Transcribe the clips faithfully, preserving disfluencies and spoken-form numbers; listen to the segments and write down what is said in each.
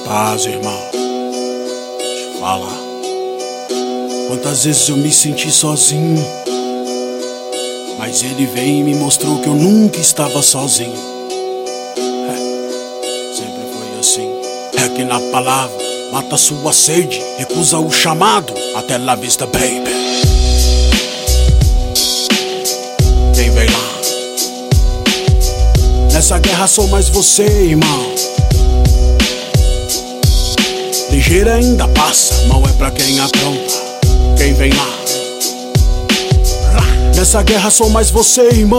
Paz, irmão. Deixa eu falar. Quantas vezes eu me senti sozinho, mas ele veio e me mostrou que eu nunca estava sozinho. É, sempre foi assim. É que na palavra mata sua sede, recusa o chamado. Até la vista, baby. Quem vem lá? Nessa guerra sou mais você, irmão. Ligeira ainda passa, mal é pra quem apronta. Quem vem lá? Nessa guerra sou mais você, irmão.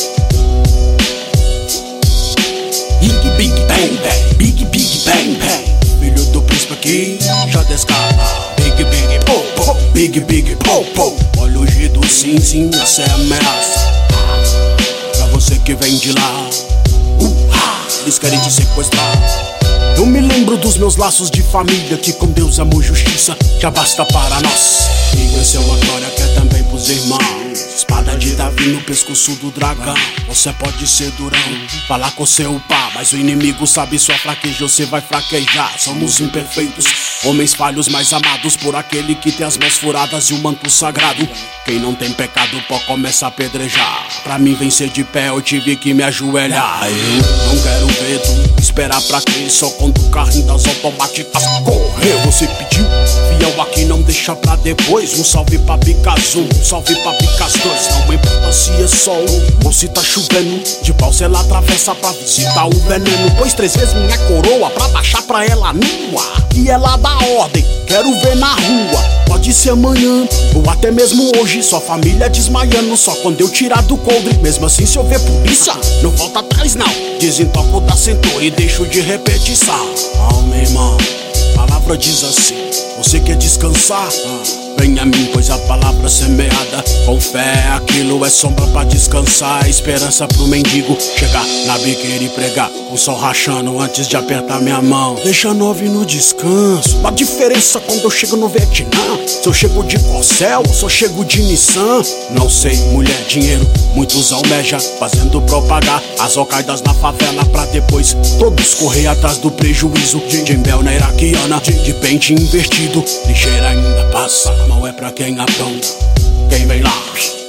Big, big, bang, bang. Big, big, bang, bang. Filho do príncipe aqui já descarta. Big, big, po, po. Big, big, po, po. Olha o G do sim, sim, essa é a ameaça. Pra você que vem de lá, uh, eles querem te sequestrar. Eu me lembro dos meus laços de família, que com Deus, amor, justiça já basta para nós. E venceu a glória que é também pros irmãos. Espada de Davi no pescoço do dragão. Você pode ser durão, falar com seu pá, mas o inimigo sabe sua fraqueza, você vai fraquejar. Somos imperfeitos, homens falhos, mas amados por aquele que tem as mãos furadas e o manto sagrado. Quem não tem pecado pode começar a apedrejar. Pra mim vencer de pé eu tive que me ajoelhar. Eu não quero ver tu esperar pra crer, só quando o carrinho das automáticas correu. Você pediu, fiel aqui não deixa pra depois. Um salve pra Bicas um, um salve pra Bicas dois. Não importa se é sol ou se tá chovendo, de pau se ela atravessa pra visitar o veneno. Pois três vezes minha coroa pra baixar pra ela nua, e ela dá ordem, quero ver na rua. Pode ser amanhã ou até mesmo hoje, sua família desmaiando só quando eu tirar do coldre. Mesmo assim se eu ver polícia, não volta atrás não. Desentoco da cintura e deixo de repetição. Oh, meu irmão, a palavra diz assim: você quer descansar? Ah. Vem a mim, pois a palavra semeada com fé, aquilo é sombra pra descansar. Esperança pro mendigo chegar na biqueira e pregar, com o sol rachando antes de apertar minha mão. Deixa nove no descanso. A diferença quando eu chego no Vietnã, se eu chego de Corcel ou se eu chego de Nissan, não sei, mulher, dinheiro, muitos almeja, fazendo propagar as alcaidas na favela pra depois todos correr atrás do prejuízo. Jimbel na iraquiana, de pente invertido, ligeira ainda passa, mal é pra quem apronta. Quem vem lá?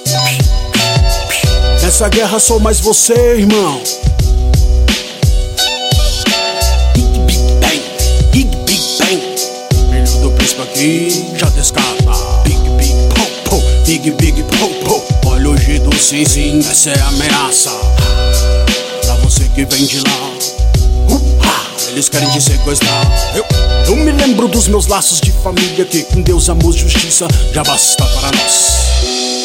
Nessa guerra sou mais você, irmão. Big, big, bang. Big, big, bang. Filho do príncipe aqui já descarta. Big, big, po, po. Big, big, po, po. Olha o G do sim, sim, essa é a ameaça. Pra você que vem de lá, eles querem te sequestrar. Eu, eu me lembro dos meus laços de família, que com Deus, amor, justiça já basta para nós.